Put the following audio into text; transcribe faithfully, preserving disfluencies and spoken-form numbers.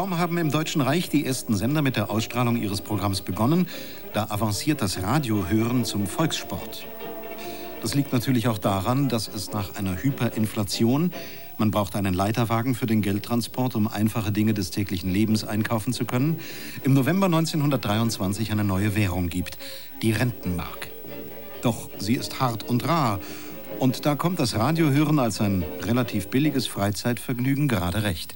Kaum haben im Deutschen Reich die ersten Sender mit der Ausstrahlung ihres Programms begonnen, da avanciert das Radiohören zum Volkssport. Das liegt natürlich auch daran, dass es nach einer Hyperinflation, man braucht einen Leiterwagen für den Geldtransport, um einfache Dinge des täglichen Lebens einkaufen zu können, im November neunzehnhundertdreiundzwanzig eine neue Währung gibt, die Rentenmark. Doch sie ist hart und rar. Und da kommt das Radiohören als ein relativ billiges Freizeitvergnügen gerade recht.